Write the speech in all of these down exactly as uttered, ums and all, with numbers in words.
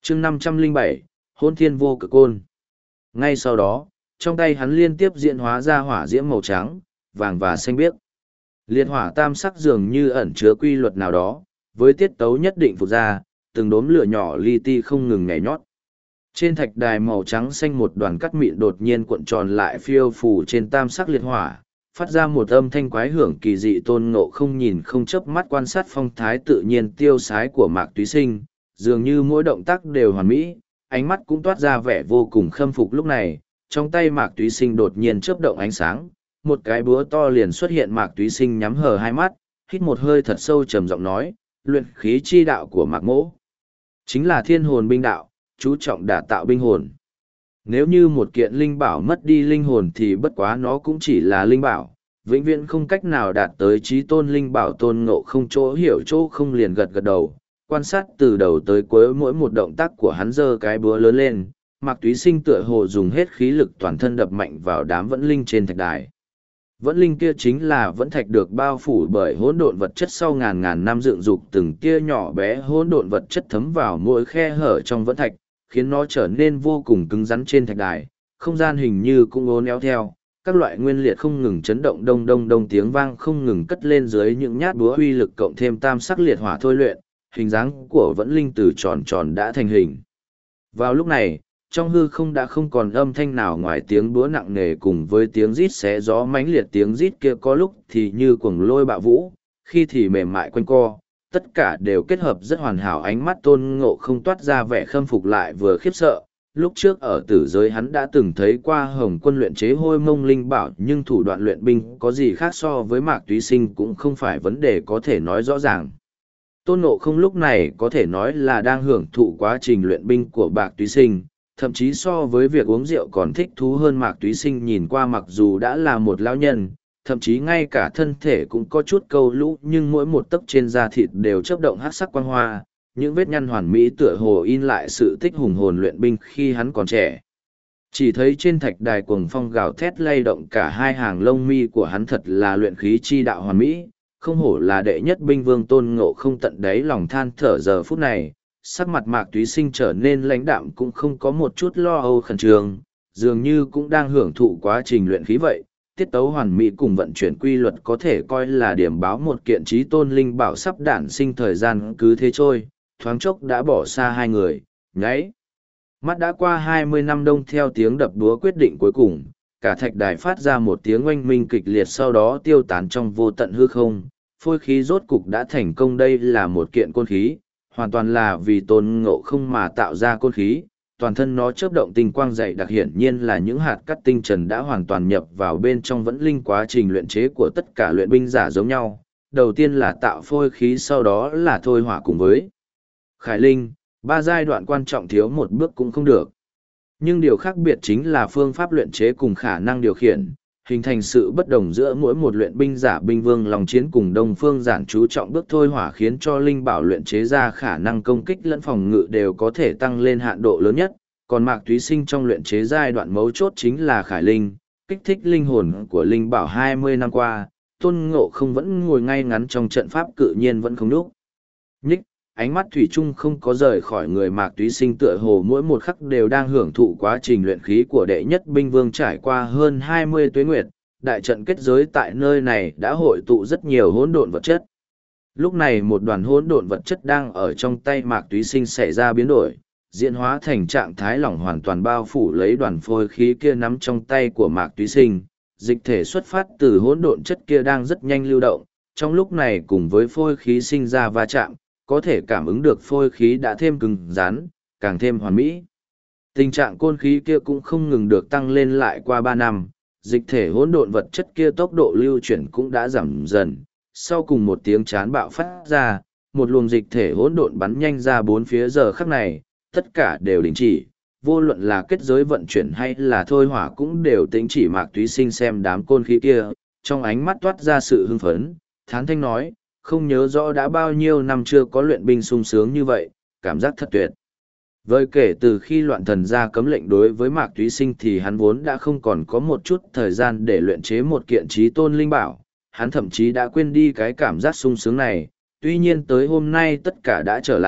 chương năm trăm lẻ bảy, hôn thiên vô cực côn. Ngay sau đó, trong tay hắn liên tiếp diễn hóa ra hỏa diễm màu trắng, vàng và xanh biếc. Liệt hỏa tam sắc dường như ẩn chứa quy luật nào đó, với tiết tấu nhất định phục ra, từng đốm lửa nhỏ li ti không ngừng nhảy nhót. Trên thạch đài màu trắng xanh một đoàn cắt mịn đột nhiên cuộn tròn lại phiêu phù trên tam sắc liệt hỏa, phát ra một âm thanh quái hưởng kỳ dị. Tôn Ngộ không nhìn không chớp mắt quan sát phong thái tự nhiên tiêu sái của Mạc Túy Sinh, dường như mỗi động tác đều hoàn mỹ, ánh mắt cũng toát ra vẻ vô cùng khâm phục. Lúc này, trong tay Mạc Túy Sinh đột nhiên chớp động ánh sáng, một cái búa to liền xuất hiện. Mạc Túy Sinh nhắm hờ hai mắt, hít một hơi thật sâu trầm giọng nói, luyện khí chi đạo của Mạc Mỗ chính là thiên hồn binh đạo, chú trọng đả tạo binh hồn. Nếu như một kiện linh bảo mất đi linh hồn thì bất quá nó cũng chỉ là linh bảo, vĩnh viễn không cách nào đạt tới chí tôn linh bảo. Tôn Ngộ không chỗ hiểu chỗ không liền gật gật đầu, quan sát từ đầu tới cuối mỗi một động tác của hắn. Giơ cái búa lớn lên, Mạc Túy Sinh tựa hồ dùng hết khí lực toàn thân đập mạnh vào đám vẫn linh trên thạch đài. Vẫn linh kia chính là vẫn thạch được bao phủ bởi hỗn độn vật chất, sau ngàn ngàn năm dựng dục từng tia nhỏ bé hỗn độn vật chất thấm vào mỗi khe hở trong vẫn thạch, khiến nó trở nên vô cùng cứng rắn. Trên thạch đài, không gian hình như cũng uốn éo theo, các loại nguyên liệt không ngừng chấn động, đông đông đông tiếng vang không ngừng cất lên dưới những nhát búa uy lực, cộng thêm tam sắc liệt hỏa thôi luyện, hình dáng của vẫn linh từ tròn tròn đã thành hình. Vào lúc này, trong hư không đã không còn âm thanh nào ngoài tiếng búa nặng nề cùng với tiếng rít xé gió mãnh liệt. Tiếng rít kia có lúc thì như cuồng lôi bạo vũ, khi thì mềm mại quanh co, tất cả đều kết hợp rất hoàn hảo. Ánh mắt Tôn Ngộ không toát ra vẻ khâm phục lại vừa khiếp sợ. Lúc trước ở tử giới hắn đã từng thấy qua Hồng Quân luyện chế hôi mông linh bảo, nhưng thủ đoạn luyện binh có gì khác so với Mạc Túy Sinh cũng không phải vấn đề có thể nói rõ ràng. Tôn Ngộ không lúc này có thể nói là đang hưởng thụ quá trình luyện binh của Mạc Túy Sinh, thậm chí so với việc uống rượu còn thích thú hơn. Mạc Túy Sinh nhìn qua mặc dù đã là một lão nhân, thậm chí ngay cả thân thể cũng có chút câu lũ, nhưng mỗi một tấc trên da thịt đều chớp động hắc sắc quang hoa, những vết nhăn hoàn mỹ tựa hồ in lại sự tích hùng hồn luyện binh khi hắn còn trẻ. Chỉ thấy trên thạch đài cuồng phong gào thét lay động cả hai hàng lông mi của hắn, thật là luyện khí chi đạo hoàn mỹ, không hổ là đệ nhất binh vương. Tôn Ngộ không tận đáy lòng than thở. Giờ phút này, sắc mặt Mạc Túy Sinh trở nên lãnh đạm, cũng không có một chút lo âu khẩn trương, dường như cũng đang hưởng thụ quá trình luyện khí vậy. Tiết tấu hoàn mỹ cùng vận chuyển quy luật có thể coi là điểm báo một kiện chí tôn linh bảo sắp đản sinh. Thời gian cứ thế trôi, thoáng chốc đã bỏ xa hai người, nháy mắt đã qua hai mươi năm. Đông theo tiếng đập đúa quyết định cuối cùng, cả thạch đài phát ra một tiếng oanh minh kịch liệt, sau đó tiêu tán trong vô tận hư không. Phôi khí rốt cục đã thành công. Đây là một kiện côn khí, hoàn toàn là vì Tôn Ngộ không mà tạo ra côn khí, toàn thân nó chớp động tinh quang dày đặc, hiển nhiên là những hạt cắt tinh trần đã hoàn toàn nhập vào bên trong vẫn linh. Quá trình luyện chế của tất cả luyện binh giả giống nhau, đầu tiên là tạo phôi khí, sau đó là thôi hỏa cùng với khải linh, ba giai đoạn quan trọng thiếu một bước cũng không được. Nhưng điều khác biệt chính là phương pháp luyện chế cùng khả năng điều khiển, hình thành sự bất đồng giữa mỗi một luyện binh giả. Binh vương Long Chiến cùng Đông Phương Giản chú trọng bước thôi hỏa, khiến cho linh bảo luyện chế ra khả năng công kích lẫn phòng ngự đều có thể tăng lên hạn độ lớn nhất. Còn Mạc Túy Sinh trong luyện chế giai đoạn mấu chốt chính là khải linh, kích thích linh hồn của linh bảo. hai mươi năm qua, Tôn Ngộ không vẫn ngồi ngay ngắn trong trận pháp, cự nhiên vẫn không nhúc nhích, ánh mắt thủy chung không có rời khỏi người Mạc Túy Sinh, tựa hồ mỗi một khắc đều đang hưởng thụ quá trình luyện khí của đệ nhất binh vương. Trải qua hơn hai mươi tuế nguyệt, đại trận kết giới tại nơi này đã hội tụ rất nhiều hỗn độn vật chất. Lúc này một đoàn hỗn độn vật chất đang ở trong tay Mạc Túy Sinh xảy ra biến đổi, diễn hóa thành trạng thái lỏng hoàn toàn bao phủ lấy đoàn phôi khí kia nắm trong tay của Mạc Túy Sinh. Dịch thể xuất phát từ hỗn độn chất kia đang rất nhanh lưu động, trong lúc này cùng với phôi khí sinh ra va chạm, có thể cảm ứng được phôi khí đã thêm cứng rắn, càng thêm hoàn mỹ. Tình trạng côn khí kia cũng không ngừng được tăng lên. Lại qua ba năm, dịch thể hỗn độn vật chất kia tốc độ lưu chuyển cũng đã giảm dần. Sau cùng một tiếng chán bạo phát ra, một luồng dịch thể hỗn độn bắn nhanh ra bốn phía. Giờ khắc này, tất cả đều đình chỉ, vô luận là kết giới vận chuyển hay là thôi hỏa cũng đều tĩnh chỉ. Mạc Túy Sinh xem đám côn khí kia, trong ánh mắt toát ra sự hưng phấn, thán thanh nói, không nhớ rõ đã bao nhiêu năm chưa có luyện binh sung sướng như vậy, cảm giác thật tuyệt. Với kể từ khi loạn thần ra cấm lệnh đối với Mạc Túy Sinh thì hắn vốn đã không còn có một chút thời gian để luyện chế một kiện chí tôn linh bảo, hắn thậm chí đã quên đi cái cảm giác sung sướng này. Tuy nhiên tới hôm nay tất cả đã trở lại,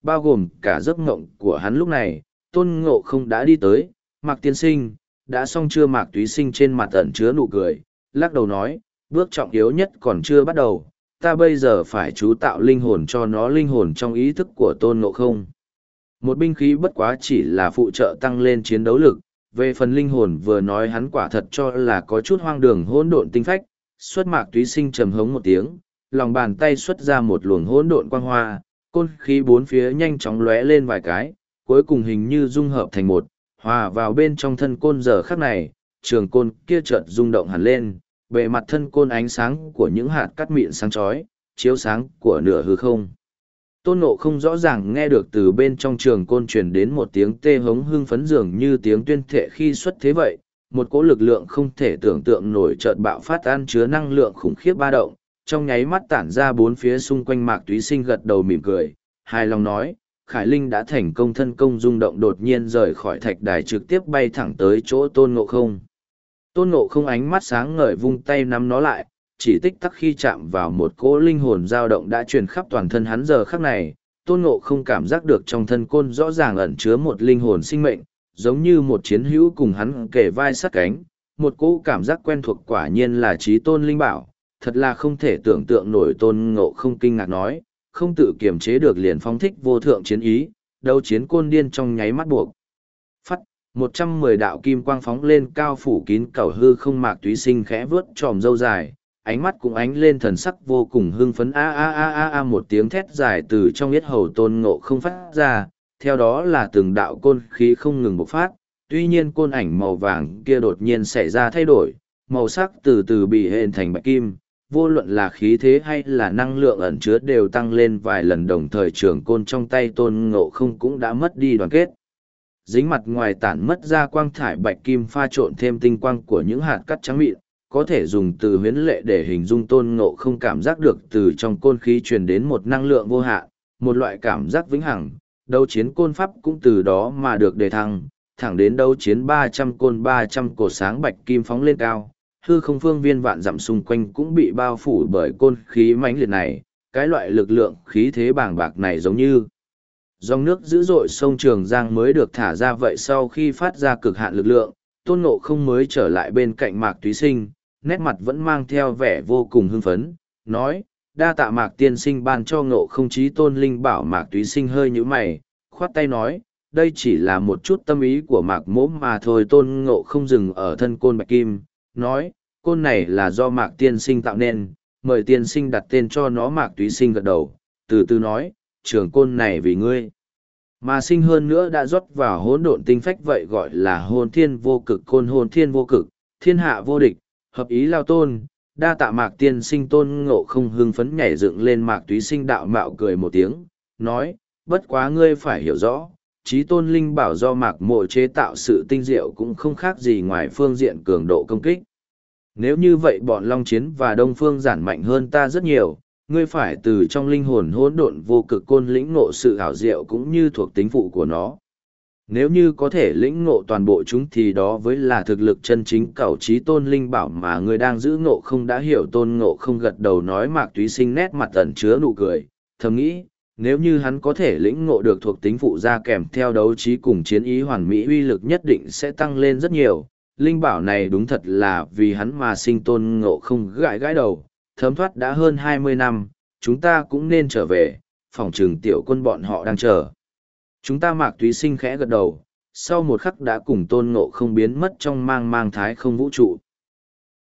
bao gồm cả giấc mộng của hắn lúc này, Tôn Ngộ Không đã đi tới, Mạc tiên sinh, đã xong chưa? Mạc Túy Sinh trên mặt ẩn chứa nụ cười, lắc đầu nói, bước trọng yếu nhất còn chưa bắt đầu, ta bây giờ phải chú tạo linh hồn cho nó, linh hồn trong ý thức của Tôn Ngộ Không. Một binh khí bất quá chỉ là phụ trợ tăng lên chiến đấu lực, về phần linh hồn vừa nói hắn quả thật cho là có chút hoang đường hỗn độn tinh phách. Xuất Mạc Túy Sinh trầm hống một tiếng, lòng bàn tay xuất ra một luồng hỗn độn quang hoa, côn khí bốn phía nhanh chóng lóe lên vài cái, cuối cùng hình như dung hợp thành một, hòa vào bên trong thân côn. Giờ khắc này, trường côn kia chợt rung động hẳn lên, bề mặt thân côn ánh sáng của những hạt cát mịn sáng chói, chiếu sáng của nửa hư không. Tôn Ngộ Không rõ ràng nghe được từ bên trong trường côn truyền đến một tiếng tê hống hưng phấn dường như tiếng tuyên thệ khi xuất thế vậy, một cỗ lực lượng không thể tưởng tượng nổi chợt bạo phát ăn chứa năng lượng khủng khiếp ba động, trong nháy mắt tản ra bốn phía xung quanh. Mạc Túy Sinh gật đầu mỉm cười, hài lòng nói, Khải Linh đã thành công. Thân công rung động đột nhiên rời khỏi thạch đài trực tiếp bay thẳng tới chỗ Tôn Ngộ Không. Tôn Ngộ Không ánh mắt sáng ngời vung tay nắm nó lại, chỉ tích tắc khi chạm vào một cỗ linh hồn dao động đã truyền khắp toàn thân hắn. Giờ khắc này, Tôn Ngộ Không cảm giác được trong thân côn rõ ràng ẩn chứa một linh hồn sinh mệnh, giống như một chiến hữu cùng hắn kề vai sát cánh, một cỗ cảm giác quen thuộc. Quả nhiên là Chí Tôn Linh Bảo, thật là không thể tưởng tượng nổi. Tôn Ngộ Không kinh ngạc nói, không tự kiềm chế được liền phóng thích vô thượng chiến ý, đấu chiến côn điên trong nháy mắt buộc phát, một trăm mười đạo kim quang phóng lên cao phủ kín cầu hư không. Mạc Túy Sinh khẽ vướt tròm râu dài, ánh mắt cũng ánh lên thần sắc vô cùng hưng phấn. A a a a a, một tiếng thét dài từ trong yết hầu Tôn Ngộ Không phát ra, theo đó là từng đạo côn khí không ngừng bộc phát. Tuy nhiên côn ảnh màu vàng kia đột nhiên xảy ra thay đổi, màu sắc từ từ bị hình thành bạch kim, vô luận là khí thế hay là năng lượng ẩn chứa đều tăng lên vài lần. Đồng thời trường côn trong tay Tôn Ngộ Không cũng đã mất đi đoàn kết, dính mặt ngoài tản mất ra quang thải bạch kim pha trộn thêm tinh quang của những hạt cát trắng mịn, có thể dùng từ huyễn lệ để hình dung. Tôn Ngộ Không cảm giác được từ trong côn khí truyền đến một năng lượng vô hạn, một loại cảm giác vĩnh hằng. Đấu chiến côn pháp cũng từ đó mà được đề thăng, thẳng đến đấu chiến ba trăm côn ba trăm cột sáng bạch kim phóng lên cao, hư không phương viên vạn dặm xung quanh cũng bị bao phủ bởi côn khí mãnh liệt này. Cái loại lực lượng khí thế bàng bạc này giống như dòng nước dữ dội sông Trường Giang mới được thả ra vậy. Sau khi phát ra cực hạn lực lượng, Tôn Ngộ Không mới trở lại bên cạnh Mạc Túy Sinh, nét mặt vẫn mang theo vẻ vô cùng hưng phấn, nói, đa tạ Mạc tiên sinh ban cho Ngộ Không Chí Tôn Linh Bảo. Mạc Túy Sinh hơi nhíu mày, khoát tay nói, đây chỉ là một chút tâm ý của Mạc mỗ mà thôi. Tôn Ngộ Không dừng ở thân côn bạch kim, nói, côn này là do Mạc tiên sinh tạo nên, mời tiên sinh đặt tên cho nó. Mạc Túy Sinh gật đầu, từ từ nói, trường côn này vì ngươi mà sinh, hơn nữa đã rót vào hỗn độn tinh phách, vậy gọi là hồn thiên vô cực côn. Hồn thiên vô cực, thiên hạ vô địch, hợp ý lao tôn, đa tạ Mạc tiên sinh. Tôn Ngộ Không hưng phấn nhảy dựng lên. Mạc Túy Sinh đạo mạo cười một tiếng, nói, bất quá ngươi phải hiểu rõ, Chí Tôn Linh Bảo do Mạc mộ chế tạo, sự tinh diệu cũng không khác gì ngoài phương diện cường độ công kích. Nếu như vậy bọn Long Chiến và Đông Phương Giản mạnh hơn ta rất nhiều, ngươi phải từ trong linh hồn hỗn độn vô cực côn lĩnh ngộ sự ảo diệu cũng như thuộc tính phụ của nó. Nếu như có thể lĩnh ngộ toàn bộ chúng thì đó với là thực lực chân chính cẩu Chí Tôn Linh Bảo mà ngươi đang giữ. Ngộ Không đã hiểu. Tôn Ngộ Không gật đầu nói. Mạc Túy Sinh nét mặt ẩn chứa nụ cười, thầm nghĩ, nếu như hắn có thể lĩnh ngộ được thuộc tính phụ ra kèm theo đấu trí cùng chiến ý hoàn mỹ, uy lực nhất định sẽ tăng lên rất nhiều. Linh bảo này đúng thật là vì hắn mà sinh. Tôn Ngộ Không gãi gãi đầu, thấm thoát đã hơn hai mươi năm, chúng ta cũng nên trở về, phòng trừng tiểu quân bọn họ đang chờ chúng ta. Mạc Túy Sinh khẽ gật đầu, sau một khắc đã cùng Tôn Ngộ Không biến mất trong mang mang thái không vũ trụ.